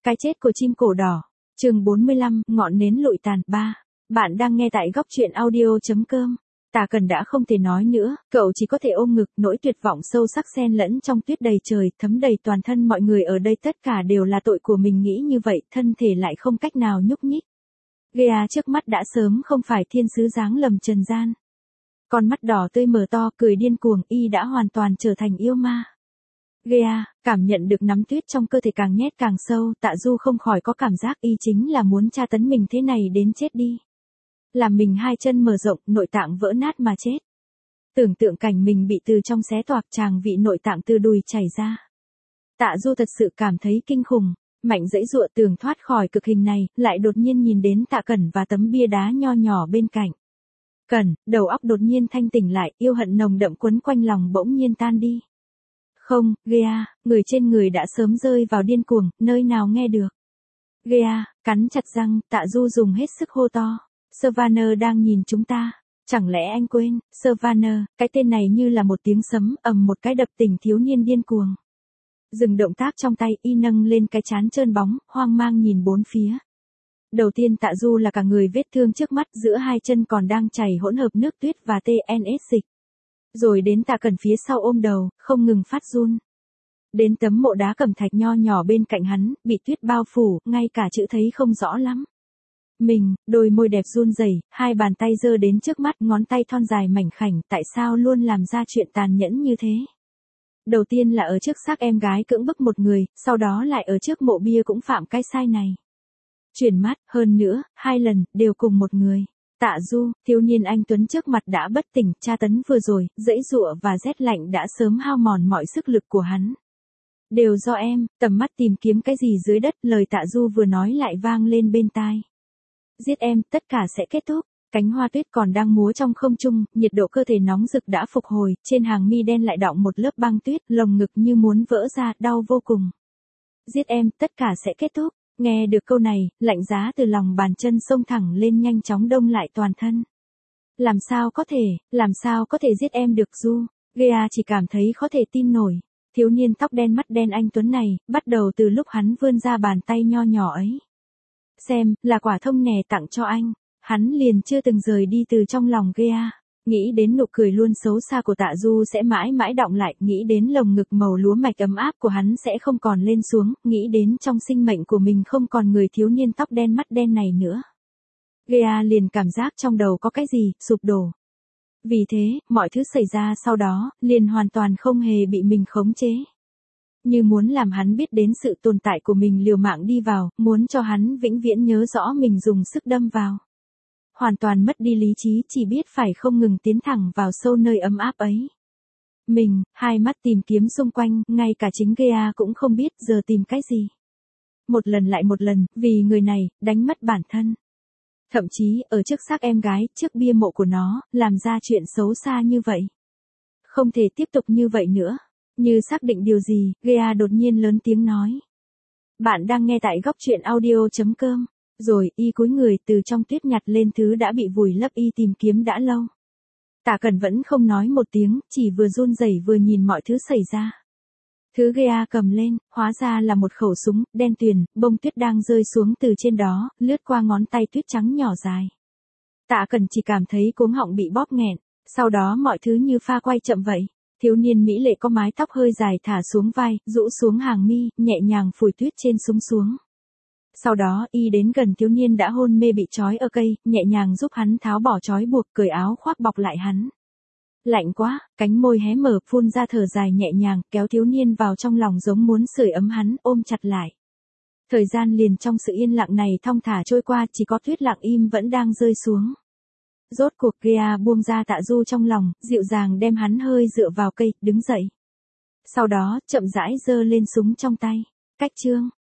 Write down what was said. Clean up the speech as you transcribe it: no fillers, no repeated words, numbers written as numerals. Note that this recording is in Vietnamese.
Cái chết của chim cổ đỏ. Chương 45, ngọn nến lụi tàn 3. Bạn đang nghe tại góc truyện audio.com. Tả Cần đã không thể nói nữa, cậu chỉ có thể ôm ngực, nỗi tuyệt vọng sâu sắc xen lẫn trong tuyết đầy trời, thấm đầy toàn thân. Mọi người ở đây tất cả đều là tội của mình, nghĩ như vậy, thân thể lại không cách nào nhúc nhích. Gea trước mắt đã sớm không phải thiên sứ giáng lầm trần gian. Con mắt đỏ tươi mở to, cười điên cuồng, y đã hoàn toàn trở thành yêu ma. Gea, cảm nhận được nắm tuyết trong cơ thể càng nhét càng sâu, Tạ Du không khỏi có cảm giác y chính là muốn tra tấn mình thế này đến chết đi. Làm mình hai chân mở rộng, nội tạng vỡ nát mà chết. Tưởng tượng cảnh mình bị từ trong xé toạc, tràng vị nội tạng từ đùi chảy ra. Tạ Du thật sự cảm thấy kinh khủng, mạnh dãy dụa tưởng thoát khỏi cực hình này, lại đột nhiên nhìn đến Tạ Cẩn và tấm bia đá nho nhỏ bên cạnh. Cẩn, đầu óc đột nhiên thanh tỉnh lại, yêu hận nồng đậm quấn quanh lòng bỗng nhiên tan đi. Không, Gea, người trên người đã sớm rơi vào điên cuồng, nơi nào nghe được. Gea, cắn chặt răng, Tạ Du dùng hết sức hô to. Savannah đang nhìn chúng ta. Chẳng lẽ anh quên, Savannah, cái tên này như là một tiếng sấm, ầm một cái đập tỉnh thiếu niên điên cuồng. Dừng động tác trong tay, y nâng lên cái trán trơn bóng, hoang mang nhìn bốn phía. Đầu tiên Tạ Du là cả người vết thương trước mắt, giữa hai chân còn đang chảy hỗn hợp nước tuyết và TNS dịch. Rồi đến Tạ Cẩn phía sau ôm đầu, không ngừng phát run. Đến tấm mộ đá cẩm thạch nho nhỏ bên cạnh hắn, bị tuyết bao phủ, ngay cả chữ thấy không rõ lắm. Mình, đôi môi đẹp run rẩy, hai bàn tay giơ đến trước mắt, ngón tay thon dài mảnh khảnh, tại sao luôn làm ra chuyện tàn nhẫn như thế? Đầu tiên là ở trước xác em gái cưỡng bức một người, sau đó lại ở trước mộ bia cũng phạm cái sai này. Chuyển mắt, hơn nữa, hai lần, đều cùng một người. Tạ Du, thiếu niên anh tuấn trước mặt đã bất tỉnh, tra tấn vừa rồi, dãy giụa và rét lạnh đã sớm hao mòn mọi sức lực của hắn. Đều do em, tầm mắt tìm kiếm cái gì dưới đất, lời Tạ Du vừa nói lại vang lên bên tai. Giết em, tất cả sẽ kết thúc. Cánh hoa tuyết còn đang múa trong không trung, nhiệt độ cơ thể nóng rực đã phục hồi, trên hàng mi đen lại đọng một lớp băng tuyết, lồng ngực như muốn vỡ ra, đau vô cùng. Giết em, tất cả sẽ kết thúc. Nghe được câu này, lạnh giá từ lòng bàn chân xông thẳng lên, nhanh chóng đông lại toàn thân. Làm sao có thể giết em được Du? Gea chỉ cảm thấy khó thể tin nổi. Thiếu niên tóc đen mắt đen anh tuấn này, bắt đầu từ lúc hắn vươn ra bàn tay nho nhỏ ấy. Xem, là quả thông nè tặng cho anh. Hắn liền chưa từng rời đi từ trong lòng Gea. Nghĩ đến nụ cười luôn xấu xa của Tạ Du sẽ mãi mãi đọng lại, nghĩ đến lồng ngực màu lúa mạch ấm áp của hắn sẽ không còn lên xuống, nghĩ đến trong sinh mệnh của mình không còn người thiếu niên tóc đen mắt đen này nữa. Gea liền cảm giác trong đầu có cái gì, sụp đổ. Vì thế, mọi thứ xảy ra sau đó, liền hoàn toàn không hề bị mình khống chế. Như muốn làm hắn biết đến sự tồn tại của mình, liều mạng đi vào, muốn cho hắn vĩnh viễn nhớ rõ mình dùng sức đâm vào. Hoàn toàn mất đi lý trí, chỉ biết phải không ngừng tiến thẳng vào sâu nơi ấm áp ấy. Mình, hai mắt tìm kiếm xung quanh, ngay cả chính Gea cũng không biết giờ tìm cái gì. Một lần lại một lần, vì người này, đánh mất bản thân. Thậm chí, ở trước xác em gái, trước bia mộ của nó, làm ra chuyện xấu xa như vậy. Không thể tiếp tục như vậy nữa. Như xác định điều gì, Gea đột nhiên lớn tiếng nói. Bạn đang nghe tại góc truyện audio.com. Rồi, y cúi người từ trong tuyết nhặt lên thứ đã bị vùi lấp y tìm kiếm đã lâu. Tạ Cẩn vẫn không nói một tiếng, chỉ vừa run rẩy vừa nhìn mọi thứ xảy ra. Thứ Gea cầm lên, hóa ra là một khẩu súng, đen tuyền, bông tuyết đang rơi xuống từ trên đó, lướt qua ngón tay tuyết trắng nhỏ dài. Tạ Cẩn chỉ cảm thấy cuống họng bị bóp nghẹn, sau đó mọi thứ như pha quay chậm vậy. Thiếu niên mỹ lệ có mái tóc hơi dài thả xuống vai, rũ xuống hàng mi, nhẹ nhàng phủi tuyết trên súng xuống. Sau đó, y đến gần thiếu niên đã hôn mê bị trói ở cây, nhẹ nhàng giúp hắn tháo bỏ trói buộc, cởi áo khoác bọc lại hắn. Lạnh quá, cánh môi hé mở, phun ra thở dài nhẹ nhàng, kéo thiếu niên vào trong lòng giống muốn sưởi ấm hắn, ôm chặt lại. Thời gian liền trong sự yên lặng này thong thả trôi qua, chỉ có tuyết lặng im vẫn đang rơi xuống. Rốt cuộc Gea buông ra Tạ Du trong lòng, dịu dàng đem hắn hơi dựa vào cây, đứng dậy. Sau đó, chậm rãi giơ lên súng trong tay. Cách chương.